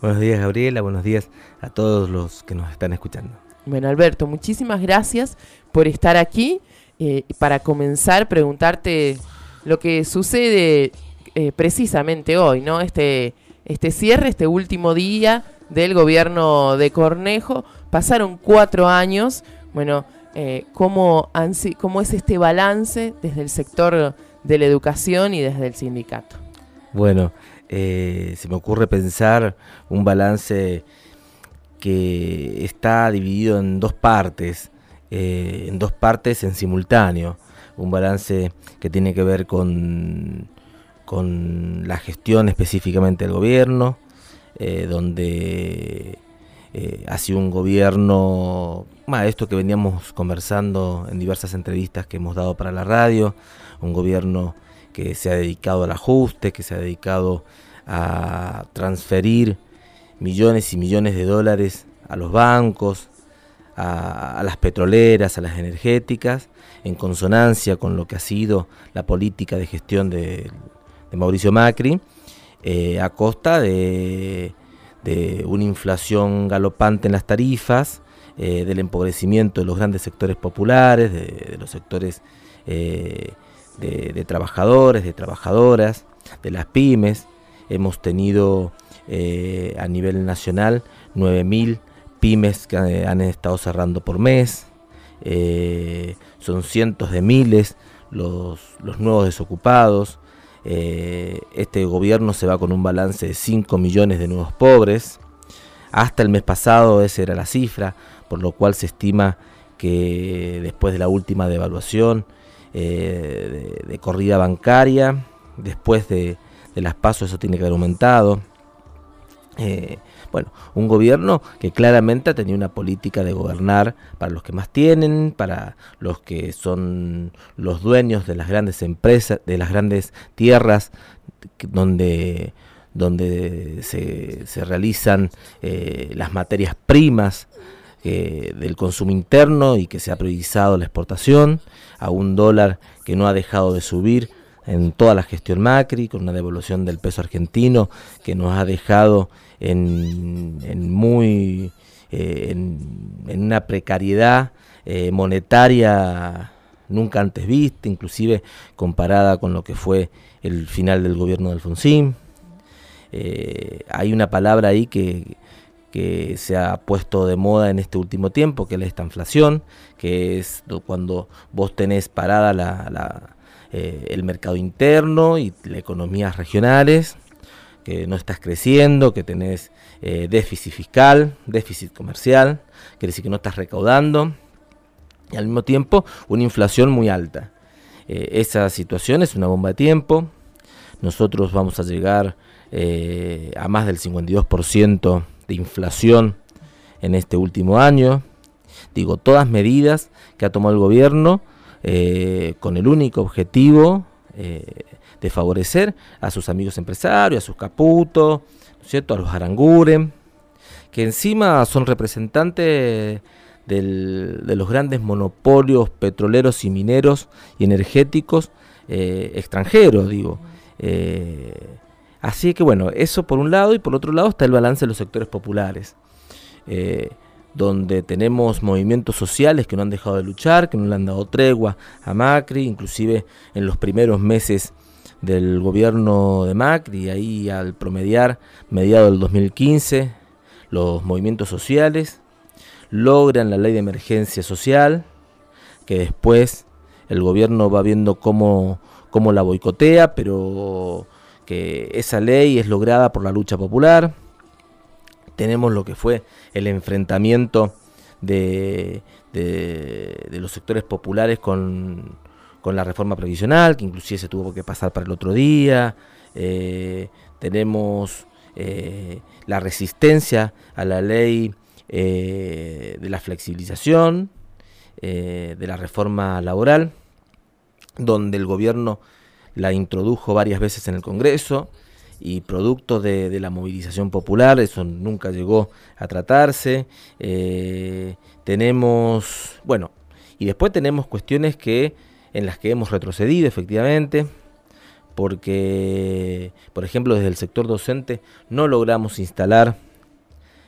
Buenos días, Gabriela, buenos días a todos los que nos están escuchando. Bueno, Alberto, muchísimas gracias por estar aquí. Para comenzar, preguntarte lo que sucede precisamente hoy, ¿no? Este cierre, este último día del gobierno de Cornejo. Pasaron 4 años. Bueno, ¿cómo es este balance desde el sector de la educación y desde el sindicato? Bueno, se me ocurre pensar un balance que está dividido en dos partes en simultáneo. Un balance que tiene que ver con la gestión específicamente del gobierno, donde ha sido un gobierno, esto que veníamos conversando en diversas entrevistas que hemos dado para la radio, un gobierno que se ha dedicado al ajuste, que se ha dedicado a transferir millones y millones de dólares a los bancos, a las petroleras, a las energéticas, en consonancia con lo que ha sido la política de gestión de Mauricio Macri, a costa de una inflación galopante en las tarifas, del empobrecimiento de los grandes sectores populares, de los sectores de trabajadores, de trabajadoras, de las pymes. Hemos tenido a nivel nacional 9.000 pymes que han estado cerrando por mes. Son cientos de miles los nuevos desocupados. Este gobierno se va con un balance de 5 millones de nuevos pobres. Hasta el mes pasado esa era la cifra, por lo cual se estima que después de la última devaluación de corrida bancaria, después de las PASO, eso tiene que haber aumentado. Un gobierno que claramente ha tenido una política de gobernar para los que más tienen, para los que son los dueños de las grandes empresas, de las grandes tierras donde se realizan las materias primas del consumo interno, y que se ha priorizado la exportación, a un dólar que no ha dejado de subir en toda la gestión Macri, con una devaluación del peso argentino que nos ha dejado en una precariedad monetaria nunca antes vista, inclusive comparada con lo que fue el final del gobierno de Alfonsín. Hay una palabra ahí que se ha puesto de moda en este último tiempo, que es la estanflación, que es cuando vos tenés parada el mercado interno y las economías regionales, que no estás creciendo, que tenés déficit fiscal, déficit comercial, quiere decir que no estás recaudando, y al mismo tiempo una inflación muy alta. Esa situación es una bomba de tiempo. Nosotros vamos a llegar a más del 52% de inflación en este último año. Digo, todas medidas que ha tomado el gobierno con el único objetivo de favorecer a sus amigos empresarios, a sus caputos, ¿no es cierto?, a los Aranguren, que encima son representantes de los grandes monopolios petroleros y mineros y energéticos extranjeros, digo. Así que bueno, eso por un lado, y por otro lado está el balance de los sectores populares, donde tenemos movimientos sociales que no han dejado de luchar, que no le han dado tregua a Macri, inclusive en los primeros meses del gobierno de Macri, ahí al promediar mediados del 2015, los movimientos sociales logran la ley de emergencia social, que después el gobierno va viendo cómo la boicotea, pero que esa ley es lograda por la lucha popular. Tenemos lo que fue el enfrentamiento de los sectores populares con la reforma previsional, que inclusive se tuvo que pasar para el otro día. Tenemos la resistencia a la ley de la flexibilización, de la reforma laboral, donde el gobierno la introdujo varias veces en el Congreso, y producto de la movilización popular, eso nunca llegó a tratarse. Tenemos, y después tenemos cuestiones en las que hemos retrocedido efectivamente, porque, por ejemplo, desde el sector docente no logramos instalar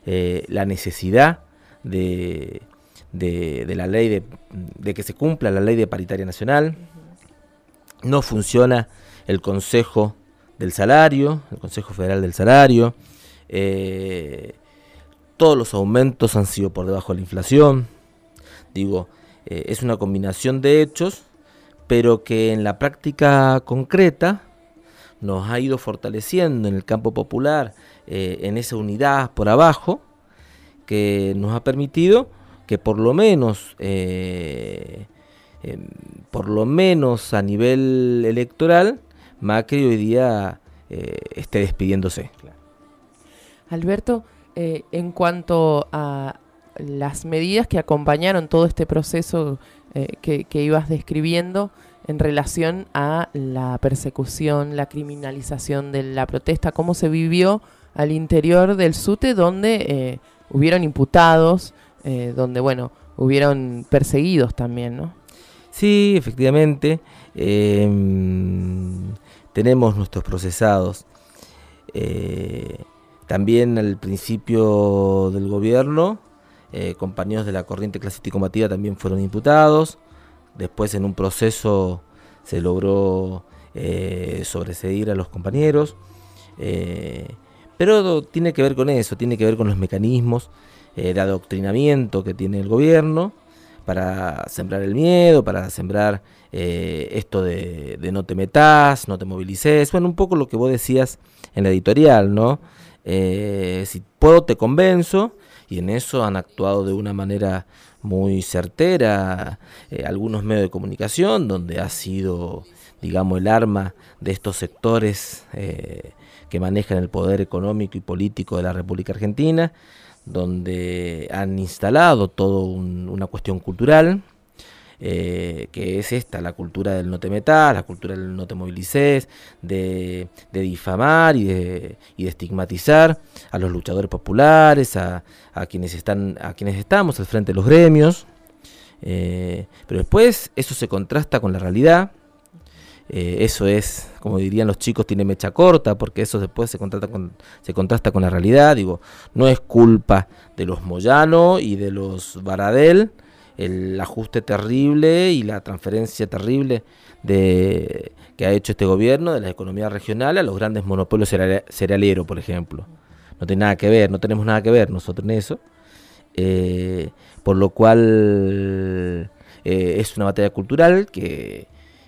la necesidad de la ley de que se cumpla la ley de paritaria nacional. No funciona el Consejo del Salario, el Consejo Federal del Salario. Todos los aumentos han sido por debajo de la inflación. Digo, es una combinación de hechos, pero que en la práctica concreta nos ha ido fortaleciendo en el campo popular, en esa unidad por abajo, que nos ha permitido que por lo menos a nivel electoral, Macri hoy día esté despidiéndose. Alberto, en cuanto a las medidas que acompañaron todo este proceso que ibas describiendo en relación a la persecución, la criminalización de la protesta, ¿cómo se vivió al interior del SUTE, donde hubieron imputados, donde, bueno, hubieron perseguidos también, ¿no? Sí, efectivamente, tenemos nuestros procesados. También al principio del gobierno, compañeros de la corriente clasista y combativa también fueron imputados. Después, en un proceso, se logró sobreseír a los compañeros. Pero tiene que ver con eso, tiene que ver con los mecanismos de adoctrinamiento que tiene el gobierno para sembrar el miedo, para sembrar esto de no te metas, no te movilices. Bueno, un poco lo que vos decías en la editorial, ¿no? Si puedo te convenzo, y en eso han actuado de una manera muy certera algunos medios de comunicación, donde ha sido, digamos, el arma de estos sectores que manejan el poder económico y político de la República Argentina, donde han instalado toda una cuestión cultural, que es esta, la cultura del no te metas, la cultura del no te movilices, de difamar y de estigmatizar a los luchadores populares, a quienes estamos al frente de los gremios, pero después eso se contrasta con la realidad. Eso es, como dirían los chicos, tiene mecha corta, porque eso después se contrasta con la realidad. Digo, no es culpa de los Moyano y de los Baradel el ajuste terrible y la transferencia terrible que ha hecho este gobierno de la economía regional a los grandes monopolios cerealeros, por ejemplo. No tiene nada que ver, no tenemos nada que ver nosotros en eso, por lo cual es una batalla cultural que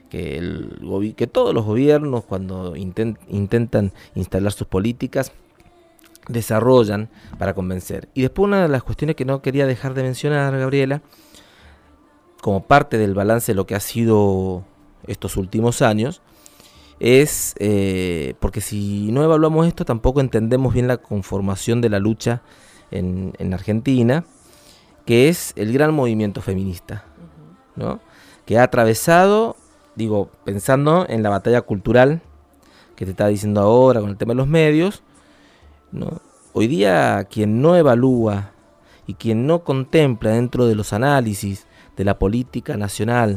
todos los gobiernos, cuando intentan instalar sus políticas, desarrollan para convencer. Y después, una de las cuestiones que no quería dejar de mencionar, Gabriela, como parte del balance de lo que ha sido estos últimos años, es porque si no evaluamos esto, tampoco entendemos bien la conformación de la lucha en Argentina, que es el gran movimiento feminista, ¿no? Que ha atravesado, digo, pensando en la batalla cultural que te estaba diciendo ahora con el tema de los medios, ¿no? Hoy día, quien no evalúa y quien no contempla dentro de los análisis de la política nacional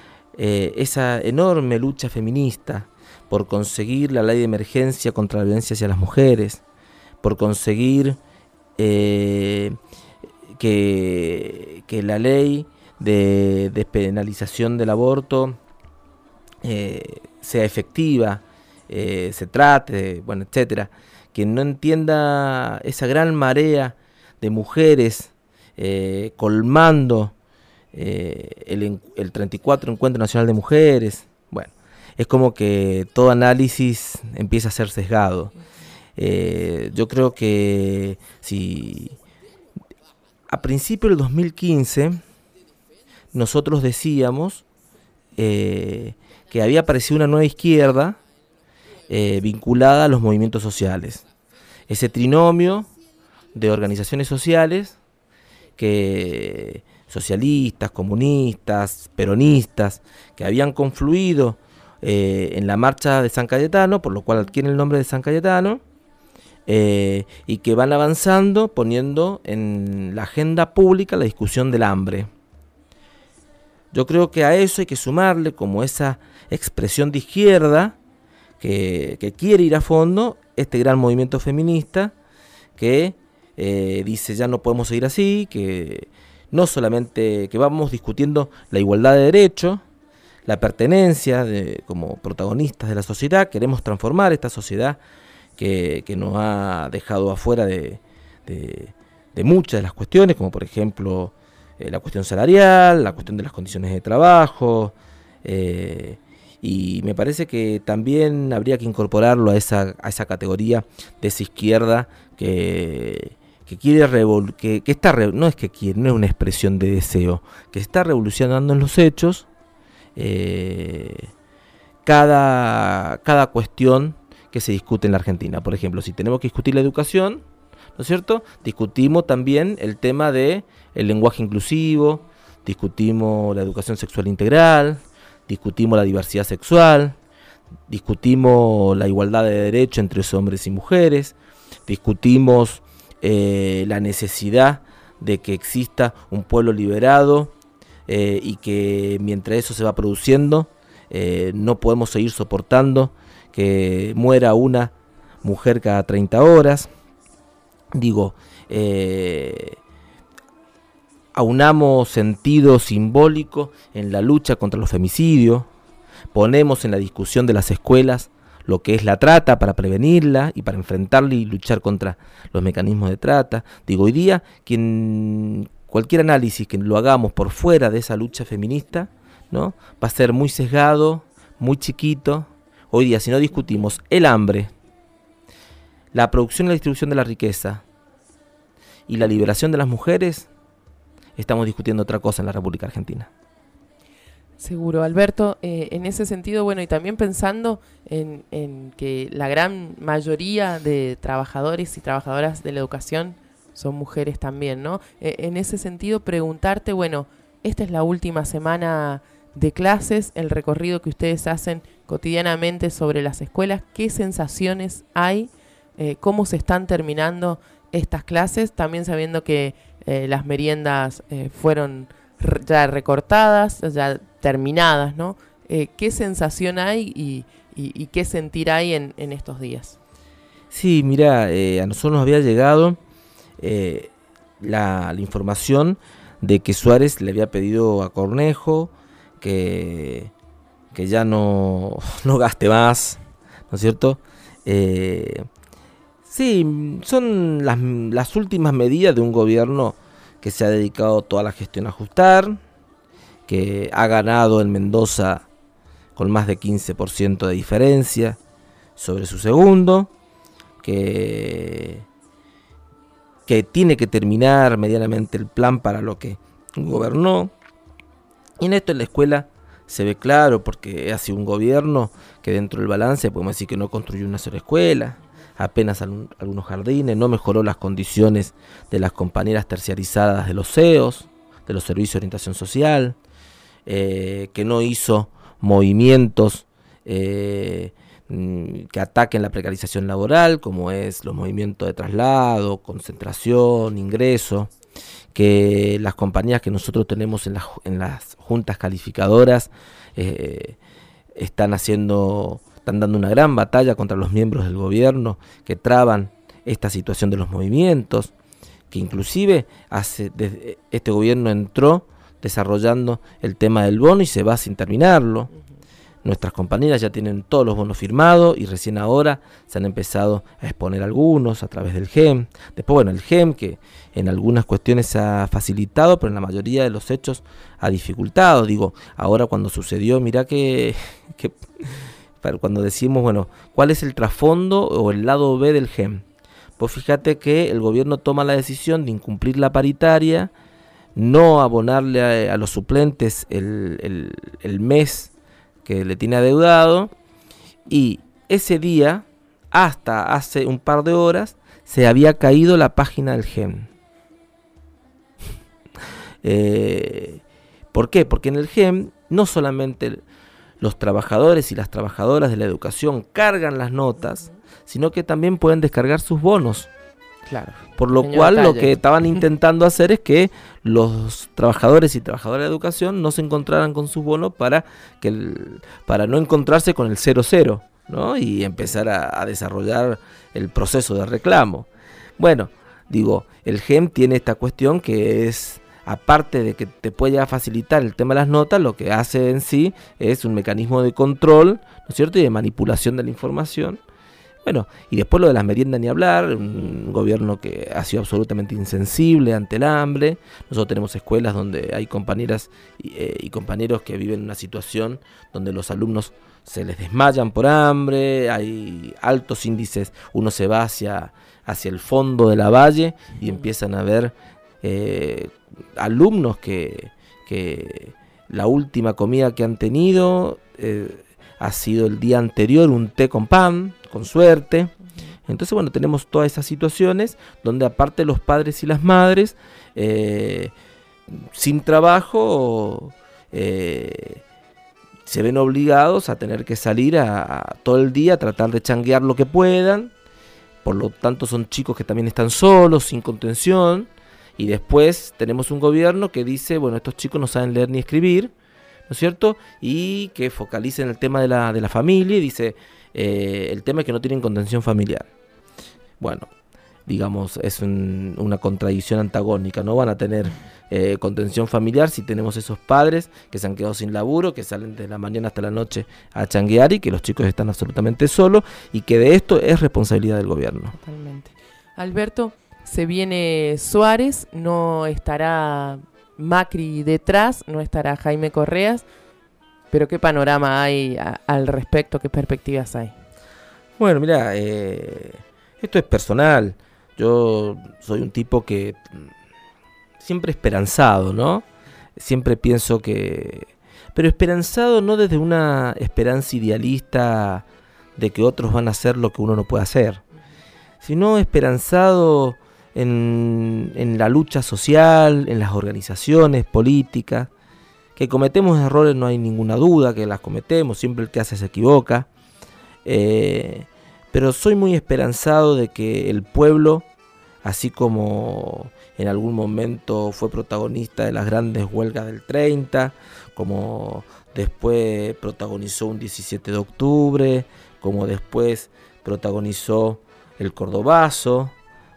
esa enorme lucha feminista por conseguir la ley de emergencia contra la violencia hacia las mujeres, por conseguir que la ley de despenalización del aborto sea efectiva, se trate, bueno, etcétera. Quien no entienda esa gran marea de mujeres colmando el 34 Encuentro Nacional de Mujeres, bueno, es como que todo análisis empieza a ser sesgado. Yo creo que si a principios del 2015 nosotros decíamos que había aparecido una nueva izquierda vinculada a los movimientos sociales, ese trinomio de organizaciones sociales que socialistas, comunistas, peronistas, que habían confluido en la marcha de San Cayetano, por lo cual adquieren el nombre de San Cayetano, y que van avanzando poniendo en la agenda pública la discusión del hambre. Yo creo que a eso hay que sumarle como esa expresión de izquierda que quiere ir a fondo, este gran movimiento feminista que dice ya no podemos seguir así, que no solamente que vamos discutiendo la igualdad de derechos, la pertenencia como protagonistas de la sociedad, queremos transformar esta sociedad que nos ha dejado afuera de muchas de las cuestiones, como por ejemplo la cuestión salarial, la cuestión de las condiciones de trabajo, y me parece que también habría que incorporarlo a esa categoría de esa izquierda que quiere que está no es que quiere, no es una expresión de deseo, que está revolucionando en los hechos cada cuestión que se discute en la Argentina. Por ejemplo, si tenemos que discutir la educación, ¿no es cierto? Discutimos también el tema de el lenguaje inclusivo, discutimos la educación sexual integral, discutimos la diversidad sexual, discutimos la igualdad de derechos entre hombres y mujeres, discutimos la necesidad de que exista un pueblo liberado y que mientras eso se va produciendo no podemos seguir soportando que muera una mujer cada 30 horas. Digo, aunamos sentido simbólico en la lucha contra los femicidios, ponemos en la discusión de las escuelas lo que es la trata para prevenirla y para enfrentarla y luchar contra los mecanismos de trata. Digo, hoy día cualquier análisis que lo hagamos por fuera de esa lucha feminista, ¿no?, va a ser muy sesgado, muy chiquito. Hoy día, si no discutimos el hambre, la producción y la distribución de la riqueza y la liberación de las mujeres, estamos discutiendo otra cosa en la República Argentina. Seguro, Alberto. En ese sentido, bueno, y también pensando en que la gran mayoría de trabajadores y trabajadoras de la educación son mujeres también, ¿no? En ese sentido, preguntarte, bueno, esta es la última semana de clases, el recorrido que ustedes hacen cotidianamente sobre las escuelas, ¿qué sensaciones hay? ¿Cómo se están terminando estas clases? También sabiendo que las meriendas fueron ya recortadas, ya terminadas, ¿no? ¿Qué sensación hay y qué sentir hay en estos días? Sí, mira, a nosotros nos había llegado la información de que Suárez le había pedido a Cornejo que ya no gaste más, ¿no es cierto? Sí, son las últimas medidas de un gobierno que se ha dedicado toda la gestión a ajustar, que ha ganado en Mendoza con más de 15% de diferencia sobre su segundo, que tiene que terminar medianamente el plan para lo que gobernó. Y en esto en la escuela se ve claro, porque ha sido un gobierno que dentro del balance podemos decir que no construyó una sola escuela, apenas algunos jardines, no mejoró las condiciones de las compañeras terciarizadas de los CEOs, de los servicios de orientación social, que no hizo movimientos que ataquen la precarización laboral, como es los movimientos de traslado, concentración, ingreso, que las compañías que nosotros tenemos en las juntas calificadoras están dando una gran batalla contra los miembros del gobierno que traban esta situación de los movimientos, que inclusive desde este gobierno entró desarrollando el tema del bono y se va sin terminarlo. Nuestras compañeras ya tienen todos los bonos firmados y recién ahora se han empezado a exponer algunos a través del GEM. Después, bueno, el GEM que en algunas cuestiones se ha facilitado, pero en la mayoría de los hechos ha dificultado. Digo, ahora cuando sucedió, mirá que cuando decimos, bueno, ¿cuál es el trasfondo o el lado B del GEM? Pues fíjate que el gobierno toma la decisión de incumplir la paritaria, no abonarle a los suplentes el mes que le tiene adeudado, y ese día, hasta hace un par de horas, se había caído la página del GEM. ¿Por qué? Porque en el GEM no solamente los trabajadores y las trabajadoras de la educación cargan las notas, sino que también pueden descargar sus bonos. Claro. Por lo cual lo que estaban intentando hacer es que los trabajadores y trabajadoras de educación no se encontraran con sus bonos para no encontrarse con el 0-0, ¿no? Y empezar a desarrollar el proceso de reclamo. Bueno, digo, el GEM tiene esta cuestión que es, aparte de que te puede facilitar el tema de las notas, lo que hace en sí es un mecanismo de control, ¿no es cierto?, y de manipulación de la información. Bueno, y después lo de las meriendas ni hablar, un gobierno que ha sido absolutamente insensible ante el hambre. Nosotros tenemos escuelas donde hay compañeras y compañeros que viven una situación donde los alumnos se les desmayan por hambre, hay altos índices, uno se va hacia el fondo de la valle y empiezan a ver alumnos que la última comida que han tenido ha sido el día anterior un té con pan, con suerte. Entonces, bueno, tenemos todas esas situaciones donde aparte los padres y las madres sin trabajo se ven obligados a tener que salir a todo el día a tratar de changuear lo que puedan. Por lo tanto son chicos que también están solos, sin contención. Y después tenemos un gobierno que dice, bueno, estos chicos no saben leer ni escribir, ¿no es cierto? Y que focalicen el tema de la familia y dice, el tema es que no tienen contención familiar. Bueno, digamos, es una contradicción antagónica. No van a tener contención familiar si tenemos esos padres que se han quedado sin laburo, que salen de la mañana hasta la noche a changuear y que los chicos están absolutamente solos y que de esto es responsabilidad del gobierno. Totalmente. Alberto, se viene Suárez, no estará Macri detrás, no estará Jaime Correas, pero ¿qué panorama hay al respecto? ¿Qué perspectivas hay? Bueno, mira, esto es personal. Yo soy un tipo que siempre esperanzado, ¿no? Siempre pienso que... Pero esperanzado no desde una esperanza idealista de que otros van a hacer lo que uno no puede hacer, sino esperanzado en la lucha social, en las organizaciones políticas, que cometemos errores, no hay ninguna duda que las cometemos, siempre el que hace se equivoca, pero soy muy esperanzado de que el pueblo, así como en algún momento fue protagonista de las grandes huelgas del 30, como después protagonizó un 17 de octubre, como después protagonizó el Cordobazo,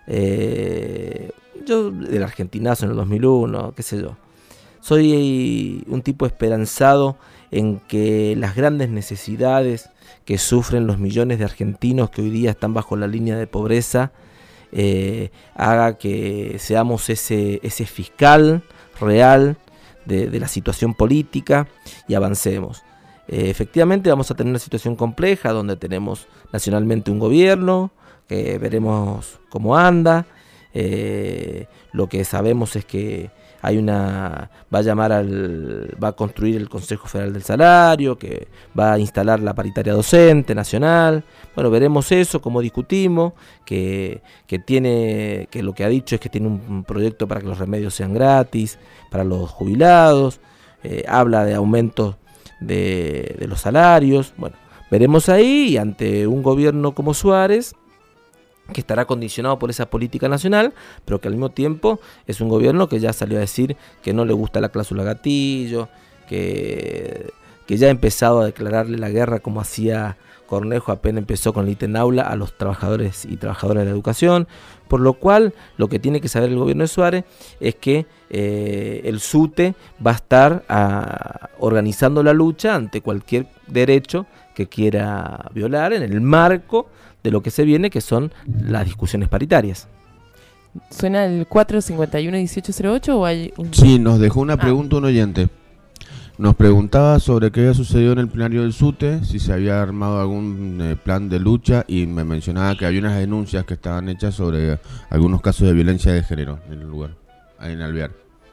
yo del Argentinazo en el 2001, qué sé yo. Soy un tipo esperanzado en que las grandes necesidades que sufren los millones de argentinos que hoy día están bajo la línea de pobreza haga que seamos ese fiscal real de la situación política y avancemos. Efectivamente vamos a tener una situación compleja donde tenemos nacionalmente un gobierno que veremos cómo anda. Lo que sabemos es que va a construir el Consejo Federal del Salario, que va a instalar la paritaria docente nacional. Bueno, veremos eso, cómo discutimos, que lo que ha dicho es que tiene un proyecto para que los remedios sean gratis para los jubilados, habla de aumentos de los salarios. Bueno, veremos ahí, y ante un gobierno como Suárez, que estará condicionado por esa política nacional, pero que al mismo tiempo es un gobierno que ya salió a decir que no le gusta la cláusula gatillo, que ya ha empezado a declararle la guerra como hacía Cornejo apenas empezó con el ítem aula a los trabajadores y trabajadoras de la educación, por lo cual lo que tiene que saber el gobierno de Suárez es que el SUTE va a estar organizando la lucha ante cualquier derecho que quiera violar en el marco de lo que se viene, que son las discusiones paritarias. ¿Suena el 451-1808 o hay un...? Sí, nos dejó una pregunta un oyente. Nos preguntaba sobre qué había sucedido en el plenario del SUTE, si se había armado algún plan de lucha, y me mencionaba que había unas denuncias que estaban hechas sobre algunos casos de violencia de género en el lugar, en Alvear.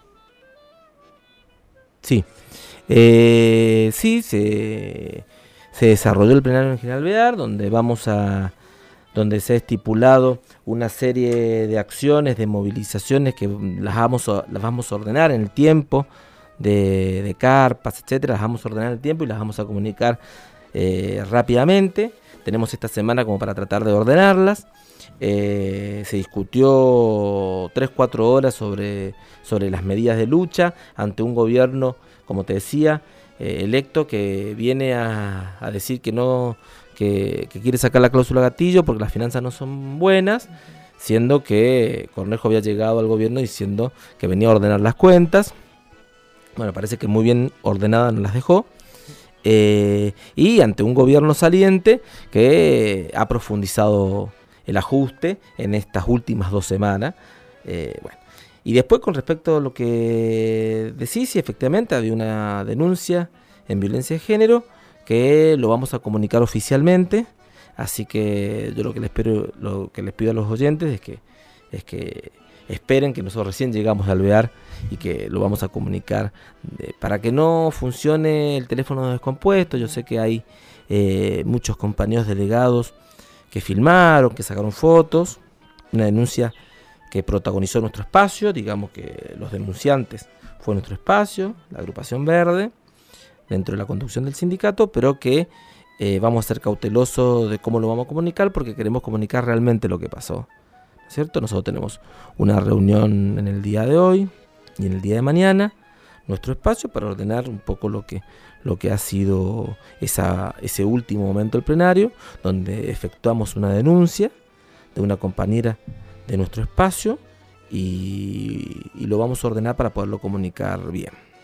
Sí, se desarrolló el plenario en General Alvear, donde se ha estipulado una serie de acciones, de movilizaciones que las vamos a ordenar en el tiempo, de carpas, etcétera, las vamos a ordenar en el tiempo y las vamos a comunicar rápidamente. Tenemos esta semana como para tratar de ordenarlas. Se discutió 3-4 horas sobre las medidas de lucha ante un gobierno, como te decía, electo, que viene a decir que quiere sacar la cláusula gatillo porque las finanzas no son buenas, siendo que Cornejo había llegado al gobierno diciendo que venía a ordenar las cuentas. Bueno, parece que muy bien ordenadas nos las dejó. Y ante un gobierno saliente que ha profundizado el ajuste en estas últimas 2 semanas. Bueno. Y después, con respecto a lo que decís, sí, efectivamente había una denuncia en violencia de género que lo vamos a comunicar oficialmente. Así que yo lo que les pido a los oyentes es que esperen que nosotros recién llegamos a Alvear y que lo vamos a comunicar para que no funcione el teléfono descompuesto. Yo sé que hay muchos compañeros delegados que filmaron, que sacaron fotos, una denuncia que protagonizó nuestro espacio, digamos que los denunciantes fue nuestro espacio, la agrupación verde, dentro de la conducción del sindicato, pero que vamos a ser cautelosos de cómo lo vamos a comunicar porque queremos comunicar realmente lo que pasó, ¿cierto? Nosotros tenemos una reunión en el día de hoy y en el día de mañana, nuestro espacio, para ordenar un poco lo que ha sido ese último momento del plenario, donde efectuamos una denuncia de una compañera de nuestro espacio y lo vamos a ordenar para poderlo comunicar bien.